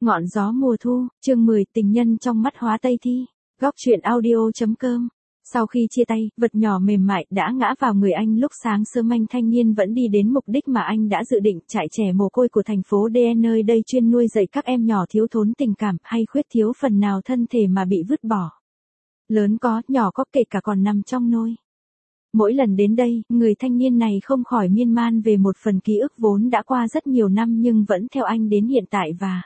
Ngọn gió mùa thu, chương 10, tình nhân trong mắt hóa Tây Thi. Góc truyện audio.com. Sau khi chia tay, vật nhỏ mềm mại đã ngã vào người anh lúc sáng sớm. Anh thanh niên vẫn đi đến mục đích mà anh đã dự định, trại trẻ mồ côi của thành phố DN, nơi đây chuyên nuôi dạy các em nhỏ thiếu thốn tình cảm hay khuyết thiếu phần nào thân thể mà bị vứt bỏ. Lớn có, nhỏ có, kể cả còn nằm trong nôi. Mỗi lần đến đây, người thanh niên này không khỏi miên man về một phần ký ức vốn đã qua rất nhiều năm nhưng vẫn theo anh đến hiện tại và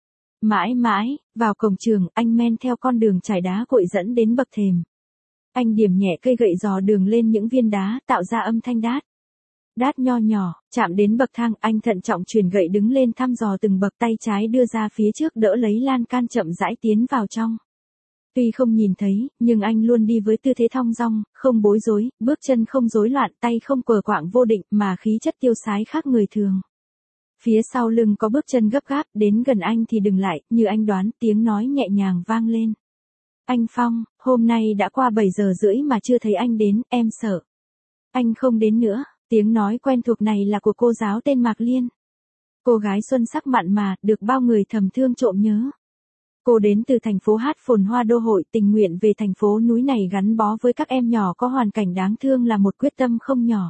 mãi mãi. Vào cổng trường, anh men theo con đường trải đá cuội dẫn đến bậc thềm. Anh điểm nhẹ cây gậy giò đường lên những viên đá, tạo ra âm thanh đát. Đát nho nhỏ, chạm đến bậc thang, anh thận trọng chuyền gậy đứng lên thăm dò từng bậc, tay trái đưa ra phía trước đỡ lấy lan can chậm rãi tiến vào trong. Tuy không nhìn thấy, nhưng anh luôn đi với tư thế thong dong, không bối rối, bước chân không rối loạn, tay không quờ quạng vô định, mà khí chất tiêu sái khác người thường. Phía sau lưng có bước chân gấp gáp, đến gần anh thì dừng lại, như anh đoán, tiếng nói nhẹ nhàng vang lên. Anh Phong, hôm nay đã qua 7 giờ rưỡi mà chưa thấy anh đến, em sợ anh không đến nữa. Tiếng nói quen thuộc này là của cô giáo tên Mạc Liên. Cô gái xuân sắc mặn mà, được bao người thầm thương trộm nhớ. Cô đến từ thành phố hát phồn hoa đô hội, tình nguyện về thành phố núi này gắn bó với các em nhỏ có hoàn cảnh đáng thương là một quyết tâm không nhỏ.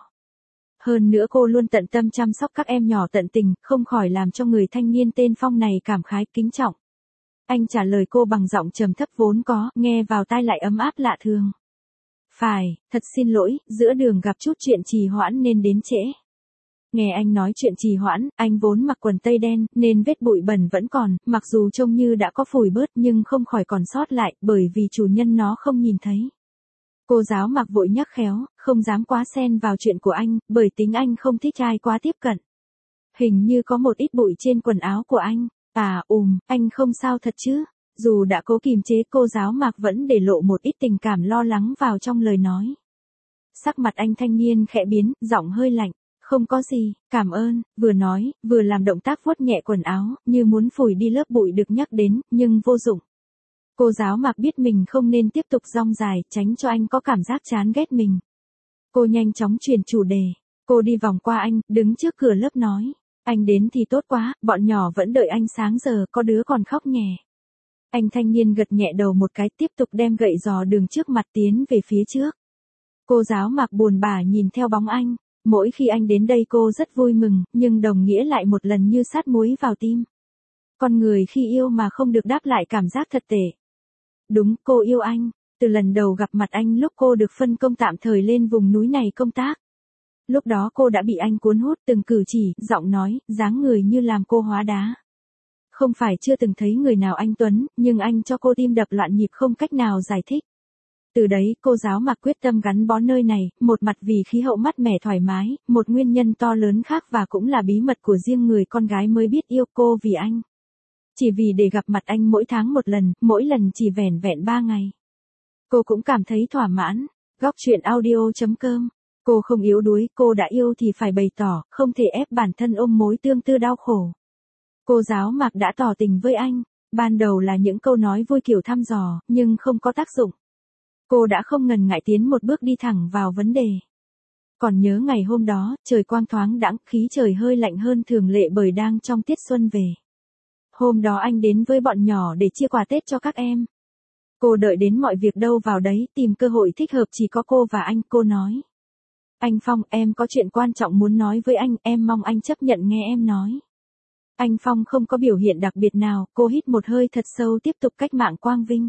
Hơn nữa cô luôn tận tâm chăm sóc các em nhỏ tận tình, không khỏi làm cho người thanh niên tên Phong này cảm khái kính trọng. Anh trả lời cô bằng giọng trầm thấp vốn có, nghe vào tai lại ấm áp lạ thường. Phải, thật xin lỗi, giữa đường gặp chút chuyện trì hoãn nên đến trễ. Nghe anh nói chuyện trì hoãn, anh vốn mặc quần tây đen, nên vết bụi bẩn vẫn còn, mặc dù trông như đã có phủi bớt nhưng không khỏi còn sót lại, bởi vì chủ nhân nó không nhìn thấy. Cô giáo Mạc vội nhắc khéo, không dám quá xen vào chuyện của anh, bởi tính anh không thích ai quá tiếp cận. Hình như có một ít bụi trên quần áo của anh. Anh không sao thật chứ? Dù đã cố kìm chế, cô giáo Mạc vẫn để lộ một ít tình cảm lo lắng vào trong lời nói. Sắc mặt anh thanh niên khẽ biến, giọng hơi lạnh. Không có gì, cảm ơn, vừa nói, vừa làm động tác vuốt nhẹ quần áo, như muốn phủi đi lớp bụi được nhắc đến, nhưng vô dụng. Cô giáo Mạc biết mình không nên tiếp tục rong dài, tránh cho anh có cảm giác chán ghét mình. Cô nhanh chóng chuyển chủ đề. Cô đi vòng qua anh, đứng trước cửa lớp nói. Anh đến thì tốt quá, bọn nhỏ vẫn đợi anh sáng giờ, có đứa còn khóc nhè. Anh thanh niên gật nhẹ đầu một cái, tiếp tục đem gậy giò đường trước mặt tiến về phía trước. Cô giáo Mạc buồn bã nhìn theo bóng anh. Mỗi khi anh đến đây cô rất vui mừng, nhưng đồng nghĩa lại một lần như sát muối vào tim. Con người khi yêu mà không được đáp lại cảm giác thật tệ. Đúng, cô yêu anh. Từ lần đầu gặp mặt anh lúc cô được phân công tạm thời lên vùng núi này công tác. Lúc đó cô đã bị anh cuốn hút, từng cử chỉ, giọng nói, dáng người như làm cô hóa đá. Không phải chưa từng thấy người nào anh tuấn, nhưng anh cho cô tim đập loạn nhịp không cách nào giải thích. Từ đấy, cô giáo Mạc quyết tâm gắn bó nơi này, một mặt vì khí hậu mát mẻ thoải mái, một nguyên nhân to lớn khác và cũng là bí mật của riêng người con gái mới biết yêu cô vì anh. Chỉ vì để gặp mặt anh mỗi tháng một lần, mỗi lần chỉ vẻn vẹn 3 ngày. Cô cũng cảm thấy thỏa mãn. Góc truyện audio.com. Cô không yếu đuối, cô đã yêu thì phải bày tỏ, không thể ép bản thân ôm mối tương tư đau khổ. Cô giáo Mạc đã tỏ tình với anh. Ban đầu là những câu nói vui kiểu thăm dò, nhưng không có tác dụng. Cô đã không ngần ngại tiến một bước đi thẳng vào vấn đề. Còn nhớ ngày hôm đó, trời quang thoáng đãng, khí trời hơi lạnh hơn thường lệ bởi đang trong tiết xuân về. Hôm đó anh đến với bọn nhỏ để chia quà Tết cho các em. Cô đợi đến mọi việc đâu vào đấy, tìm cơ hội thích hợp chỉ có cô và anh, cô nói. Anh Phong, em có chuyện quan trọng muốn nói với anh, em mong anh chấp nhận nghe em nói. Anh Phong không có biểu hiện đặc biệt nào, cô hít một hơi thật sâu tiếp tục cách mạng quang vinh.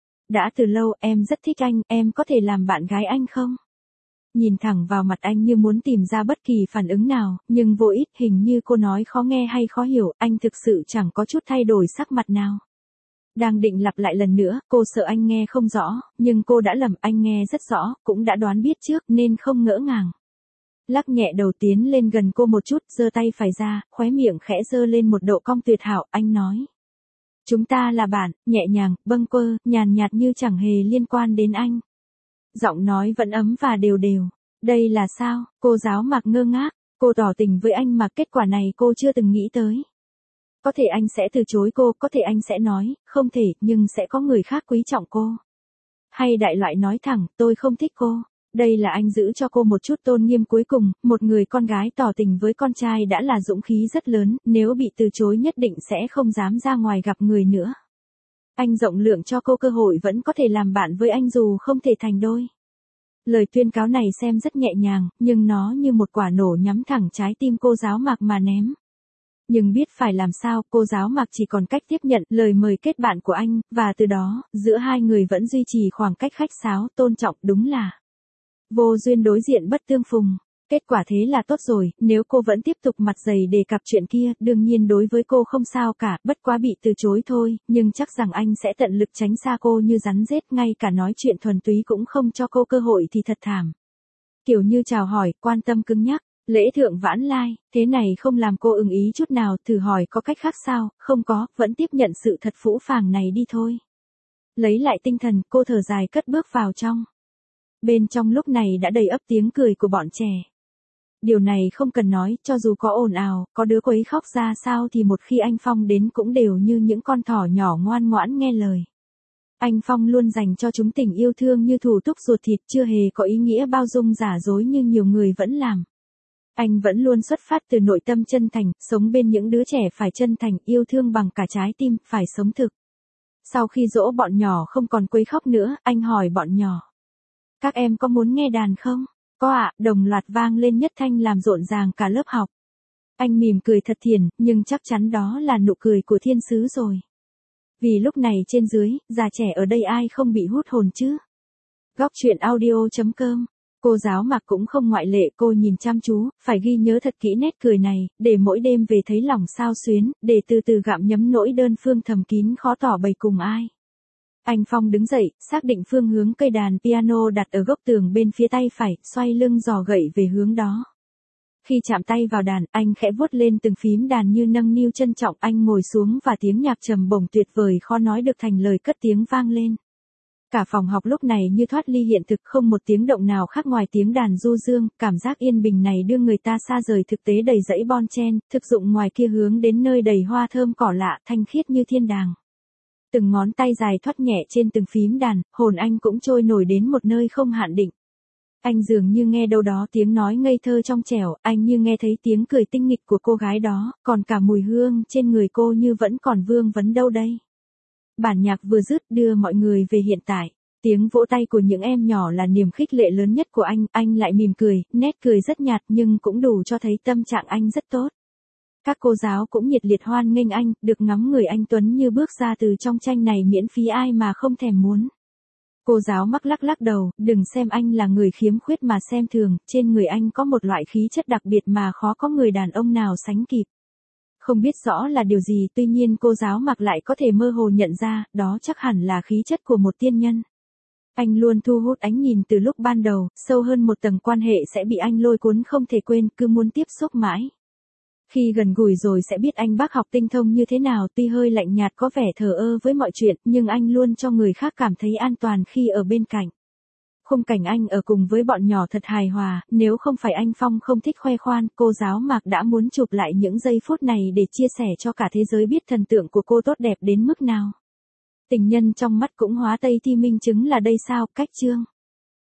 Đã từ lâu, em rất thích anh, em có thể làm bạn gái anh không? Nhìn thẳng vào mặt anh như muốn tìm ra bất kỳ phản ứng nào, nhưng vô ích, hình như cô nói khó nghe hay khó hiểu, anh thực sự chẳng có chút thay đổi sắc mặt nào. Đang định lặp lại lần nữa, cô sợ anh nghe không rõ, nhưng cô đã lầm, anh nghe rất rõ, cũng đã đoán biết trước nên không ngỡ ngàng. Lắc nhẹ đầu tiến lên gần cô một chút, giơ tay phải ra, khóe miệng khẽ giơ lên một độ cong tuyệt hảo, anh nói. Chúng ta là bạn, nhẹ nhàng, bâng quơ, nhàn nhạt như chẳng hề liên quan đến anh. Giọng nói vẫn ấm và đều đều. Đây là sao? Cô giáo Mạc ngơ ngác. Cô tỏ tình với anh mà kết quả này cô chưa từng nghĩ tới. Có thể anh sẽ từ chối cô, có thể anh sẽ nói, không thể, nhưng sẽ có người khác quý trọng cô. Hay đại loại nói thẳng, tôi không thích cô. Đây là anh giữ cho cô một chút tôn nghiêm cuối cùng, một người con gái tỏ tình với con trai đã là dũng khí rất lớn, nếu bị từ chối nhất định sẽ không dám ra ngoài gặp người nữa. Anh rộng lượng cho cô cơ hội vẫn có thể làm bạn với anh dù không thể thành đôi. Lời tuyên cáo này xem rất nhẹ nhàng, nhưng nó như một quả nổ nhắm thẳng trái tim cô giáo Mạc mà ném. Nhưng biết phải làm sao, cô giáo Mạc chỉ còn cách tiếp nhận lời mời kết bạn của anh, và từ đó, giữa hai người vẫn duy trì khoảng cách khách sáo, tôn trọng, đúng là vô duyên đối diện bất tương phùng. Kết quả thế là tốt rồi, nếu cô vẫn tiếp tục mặt dày đề cập chuyện kia, đương nhiên đối với cô không sao cả, bất quá bị từ chối thôi, nhưng chắc rằng anh sẽ tận lực tránh xa cô như rắn rết, ngay cả nói chuyện thuần túy cũng không cho cô cơ hội thì thật thảm. Kiểu như chào hỏi, quan tâm cứng nhắc, lễ thượng vãn lai, thế này không làm cô ưng ý chút nào, thử hỏi có cách khác sao, không có, vẫn tiếp nhận sự thật phũ phàng này đi thôi. Lấy lại tinh thần, cô thở dài cất bước vào trong. Bên trong lúc này đã đầy ắp tiếng cười của bọn trẻ. Điều này không cần nói, cho dù có ồn ào, có đứa quấy khóc ra sao thì một khi anh Phong đến cũng đều như những con thỏ nhỏ ngoan ngoãn nghe lời. Anh Phong luôn dành cho chúng tình yêu thương như thủ túc ruột thịt, chưa hề có ý nghĩa bao dung giả dối như nhiều người vẫn làm. Anh vẫn luôn xuất phát từ nội tâm chân thành, sống bên những đứa trẻ phải chân thành, yêu thương bằng cả trái tim, phải sống thực. Sau khi dỗ bọn nhỏ không còn quấy khóc nữa, anh hỏi bọn nhỏ. Các em có muốn nghe đàn không? Có ạ, đồng loạt vang lên nhất thanh làm rộn ràng cả lớp học. Anh mỉm cười thật thiền, nhưng chắc chắn đó là nụ cười của thiên sứ rồi. Vì lúc này trên dưới, già trẻ ở đây ai không bị hút hồn chứ? Góc truyện audio.com. Cô giáo Mạc cũng không ngoại lệ, cô nhìn chăm chú, phải ghi nhớ thật kỹ nét cười này, để mỗi đêm về thấy lòng sao xuyến, để từ từ gặm nhấm nỗi đơn phương thầm kín khó tỏ bày cùng ai. Anh Phong đứng dậy, xác định phương hướng cây đàn piano đặt ở góc tường bên phía tay phải, xoay lưng giò gậy về hướng đó. Khi chạm tay vào đàn, anh khẽ vuốt lên từng phím đàn như nâng niu trân trọng, anh ngồi xuống và tiếng nhạc trầm bổng tuyệt vời khó nói được thành lời cất tiếng vang lên. Cả phòng học lúc này như thoát ly hiện thực, không một tiếng động nào khác ngoài tiếng đàn du dương, cảm giác yên bình này đưa người ta xa rời thực tế đầy dãy bon chen, thực dụng ngoài kia hướng đến nơi đầy hoa thơm cỏ lạ, thanh khiết như thiên đàng. Từng ngón tay dài thoắt nhẹ trên từng phím đàn, hồn anh cũng trôi nổi đến một nơi không hạn định. Anh dường như nghe đâu đó tiếng nói ngây thơ trong trẻo, anh như nghe thấy tiếng cười tinh nghịch của cô gái đó, còn cả mùi hương trên người cô như vẫn còn vương vấn đâu đây. Bản nhạc vừa dứt đưa mọi người về hiện tại. Tiếng vỗ tay của những em nhỏ là niềm khích lệ lớn nhất của anh lại mỉm cười, nét cười rất nhạt nhưng cũng đủ cho thấy tâm trạng anh rất tốt. Các cô giáo cũng nhiệt liệt hoan nghênh anh, được ngắm người anh Tuấn như bước ra từ trong tranh này miễn phí ai mà không thèm muốn. Cô giáo Mắc lắc đầu, đừng xem anh là người khiếm khuyết mà xem thường, trên người anh có một loại khí chất đặc biệt mà khó có người đàn ông nào sánh kịp. Không biết rõ là điều gì, tuy nhiên cô giáo Mạc lại có thể mơ hồ nhận ra, đó chắc hẳn là khí chất của một tiên nhân. Anh luôn thu hút ánh nhìn từ lúc ban đầu, sâu hơn một tầng quan hệ sẽ bị anh lôi cuốn không thể quên, cứ muốn tiếp xúc mãi. Khi gần gũi rồi sẽ biết anh bác học tinh thông như thế nào, tuy hơi lạnh nhạt có vẻ thờ ơ với mọi chuyện, nhưng anh luôn cho người khác cảm thấy an toàn khi ở bên cạnh. Khung cảnh anh ở cùng với bọn nhỏ thật hài hòa, nếu không phải anh Phong không thích khoe khoan, cô giáo Mạc đã muốn chụp lại những giây phút này để chia sẻ cho cả thế giới biết thần tượng của cô tốt đẹp đến mức nào. Tình nhân trong mắt cũng hóa Tây Thi minh chứng là đây sao, cách chương.